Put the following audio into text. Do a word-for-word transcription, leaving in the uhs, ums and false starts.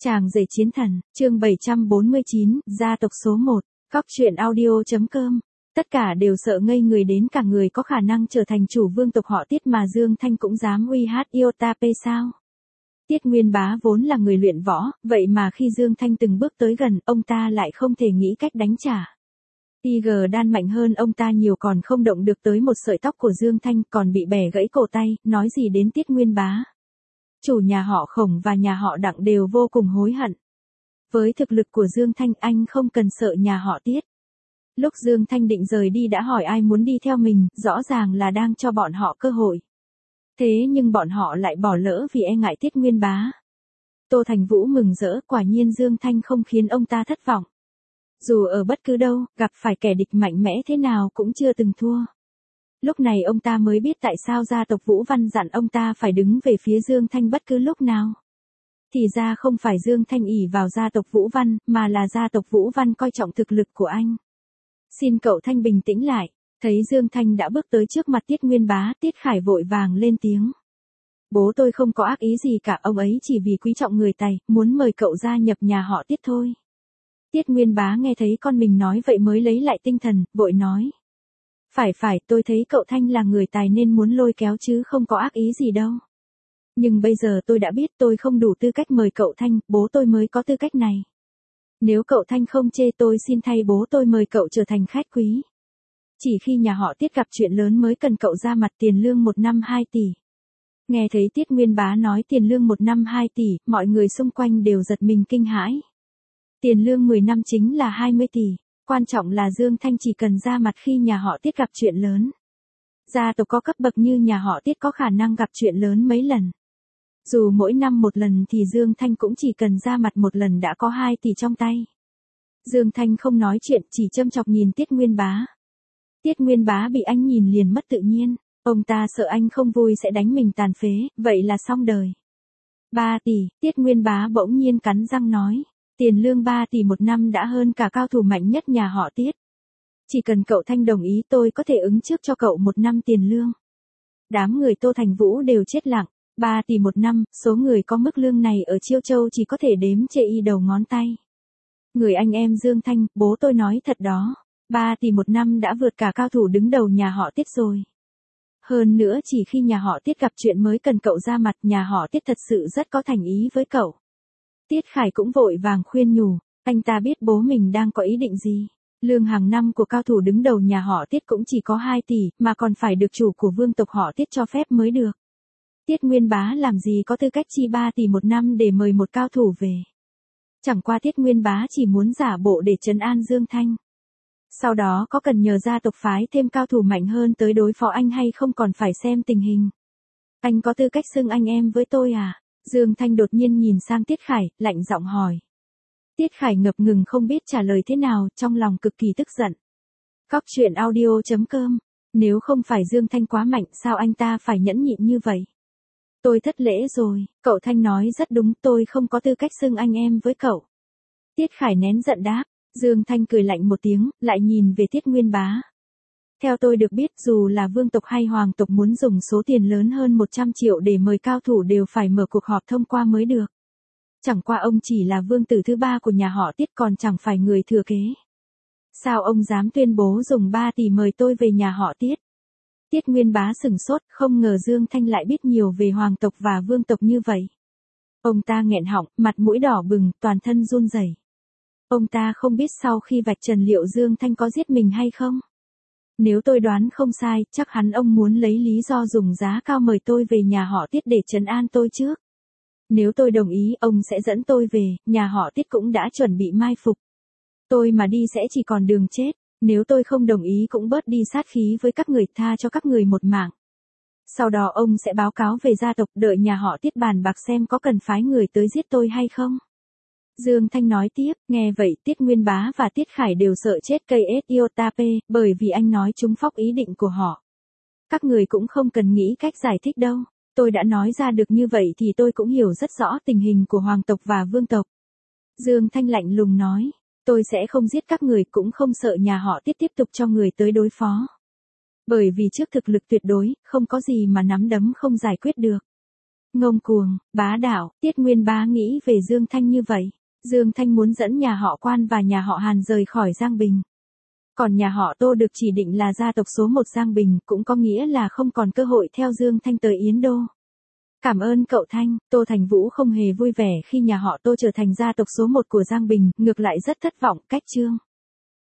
Chàng rể chiến thần, chương bảy trăm bốn mươi chín, gia tộc số một, Cóc truyện audio.com. Tất cả đều sợ ngây người đến cả người có khả năng trở thành chủ vương tộc họ Tiết mà Dương Thanh cũng dám uy hát Iotape sao? Tiết Nguyên Bá vốn là người luyện võ, vậy mà khi Dương Thanh từng bước tới gần, ông ta lại không thể nghĩ cách đánh trả. Tiger đan mạnh hơn ông ta nhiều còn không động được tới một sợi tóc của Dương Thanh, còn bị bẻ gãy cổ tay, nói gì đến Tiết Nguyên Bá. Chủ nhà họ Khổng và nhà họ Đặng đều vô cùng hối hận. Với thực lực của Dương Thanh, anh không cần sợ nhà họ Tiết. Lúc Dương Thanh định rời đi đã hỏi ai muốn đi theo mình, rõ ràng là đang cho bọn họ cơ hội. Thế nhưng bọn họ lại bỏ lỡ vì e ngại Tiết Nguyên Bá. Tô Thành Vũ mừng rỡ, quả nhiên Dương Thanh không khiến ông ta thất vọng. Dù ở bất cứ đâu, gặp phải kẻ địch mạnh mẽ thế nào cũng chưa từng thua. Lúc này ông ta mới biết tại sao gia tộc Vũ Văn dặn ông ta phải đứng về phía Dương Thanh bất cứ lúc nào. Thì ra không phải Dương Thanh ỷ vào gia tộc Vũ Văn, mà là gia tộc Vũ Văn coi trọng thực lực của anh. Xin cậu Thanh bình tĩnh lại. Thấy Dương Thanh đã bước tới trước mặt Tiết Nguyên Bá, Tiết Khải vội vàng lên tiếng. Bố tôi không có ác ý gì cả, ông ấy chỉ vì quý trọng người Tài, muốn mời cậu gia nhập nhà họ Tiết thôi. Tiết Nguyên Bá nghe thấy con mình nói vậy mới lấy lại tinh thần, vội nói. Phải phải, tôi thấy cậu Thanh là người Tài nên muốn lôi kéo chứ không có ác ý gì đâu. Nhưng bây giờ tôi đã biết tôi không đủ tư cách mời cậu Thanh, bố tôi mới có tư cách này. Nếu cậu Thanh không chê tôi xin thay bố tôi mời cậu trở thành khách quý. Chỉ khi nhà họ Tiết gặp chuyện lớn mới cần cậu ra mặt, tiền lương một năm hai tỷ. Nghe thấy Tiết Nguyên Bá nói tiền lương một năm hai tỷ, mọi người xung quanh đều giật mình kinh hãi. Tiền lương mười năm chính là hai mươi tỷ. Quan trọng là Dương Thanh chỉ cần ra mặt khi nhà họ Tiết gặp chuyện lớn. Gia tộc có cấp bậc như nhà họ Tiết có khả năng gặp chuyện lớn mấy lần. Dù mỗi năm một lần thì Dương Thanh cũng chỉ cần ra mặt một lần đã có hai tỷ trong tay. Dương Thanh không nói chuyện, chỉ châm chọc nhìn Tiết Nguyên Bá. Tiết Nguyên Bá bị anh nhìn liền mất tự nhiên. Ông ta sợ anh không vui sẽ đánh mình tàn phế, vậy là xong đời. ba tỷ, Tiết Nguyên Bá bỗng nhiên cắn răng nói. Tiền lương ba tỷ một năm đã hơn cả cao thủ mạnh nhất nhà họ Tiết. Chỉ cần cậu Thanh đồng ý tôi có thể ứng trước cho cậu một năm tiền lương. Đám người Tô Thành Vũ đều chết lặng. ba tỷ một năm, số người có mức lương này ở Chiêu Châu chỉ có thể đếm chê y đầu ngón tay. Người anh em Dương Thanh, bố tôi nói thật đó. ba tỷ một năm đã vượt cả cao thủ đứng đầu nhà họ Tiết rồi. Hơn nữa chỉ khi nhà họ Tiết gặp chuyện mới cần cậu ra mặt, nhà họ Tiết thật sự rất có thành ý với cậu. Tiết Khải cũng vội vàng khuyên nhủ, anh ta biết bố mình đang có ý định gì. Lương hàng năm của cao thủ đứng đầu nhà họ Tiết cũng chỉ có hai tỷ, mà còn phải được chủ của vương tộc họ Tiết cho phép mới được. Tiết Nguyên Bá làm gì có tư cách chi ba tỷ một năm để mời một cao thủ về. Chẳng qua Tiết Nguyên Bá chỉ muốn giả bộ để trấn an Dương Thanh. Sau đó có cần nhờ gia tộc phái thêm cao thủ mạnh hơn tới đối phó anh hay không còn phải xem tình hình. Anh có tư cách xưng anh em với tôi à? Dương Thanh đột nhiên nhìn sang Tiết Khải, lạnh giọng hỏi. Tiết Khải ngập ngừng không biết trả lời thế nào, trong lòng cực kỳ tức giận. Cóc truyện audio.com. Nếu không phải Dương Thanh quá mạnh sao anh ta phải nhẫn nhịn như vậy? Tôi thất lễ rồi, cậu Thanh nói rất đúng, tôi không có tư cách xưng anh em với cậu. Tiết Khải nén giận đáp. Dương Thanh cười lạnh một tiếng, lại nhìn về Tiết Nguyên Bá. Theo tôi được biết dù là vương tộc hay hoàng tộc muốn dùng số tiền lớn hơn một trăm triệu để mời cao thủ đều phải mở cuộc họp thông qua mới được. Chẳng qua ông chỉ là vương tử thứ ba của nhà họ Tiết còn chẳng phải người thừa kế. Sao ông dám tuyên bố dùng ba tỷ mời tôi về nhà họ Tiết? Tiết Nguyên Bá sửng sốt, không ngờ Dương Thanh lại biết nhiều về hoàng tộc và vương tộc như vậy. Ông ta nghẹn họng, mặt mũi đỏ bừng, toàn thân run rẩy. Ông ta không biết sau khi vạch trần liệu Dương Thanh có giết mình hay không. Nếu tôi đoán không sai, chắc hắn ông muốn lấy lý do dùng giá cao mời tôi về nhà họ Tiết để trấn an tôi trước. Nếu tôi đồng ý, ông sẽ dẫn tôi về, nhà họ Tiết cũng đã chuẩn bị mai phục. Tôi mà đi sẽ chỉ còn đường chết, nếu tôi không đồng ý cũng bớt đi sát khí với các người, tha cho các người một mạng. Sau đó ông sẽ báo cáo về gia tộc, đợi nhà họ Tiết bàn bạc xem có cần phái người tới giết tôi hay không. Dương Thanh nói tiếp, nghe vậy Tiết Nguyên Bá và Tiết Khải đều sợ chết cây Iotape, bởi vì anh nói trúng phóc ý định của họ. Các người cũng không cần nghĩ cách giải thích đâu, tôi đã nói ra được như vậy thì tôi cũng hiểu rất rõ tình hình của hoàng tộc và vương tộc. Dương Thanh lạnh lùng nói, tôi sẽ không giết các người cũng không sợ nhà họ Tiết tiếp tục cho người tới đối phó. Bởi vì trước thực lực tuyệt đối, không có gì mà nắm đấm không giải quyết được. Ngông cuồng, bá đạo, Tiết Nguyên Bá nghĩ về Dương Thanh như vậy. Dương Thanh muốn dẫn nhà họ Quan và nhà họ Hàn rời khỏi Giang Bình. Còn nhà họ Tô được chỉ định là gia tộc số một Giang Bình, cũng có nghĩa là không còn cơ hội theo Dương Thanh tới Yến Đô. Cảm ơn cậu Thanh. Tô Thành Vũ không hề vui vẻ khi nhà họ Tô trở thành gia tộc số một của Giang Bình, ngược lại rất thất vọng. Cách chương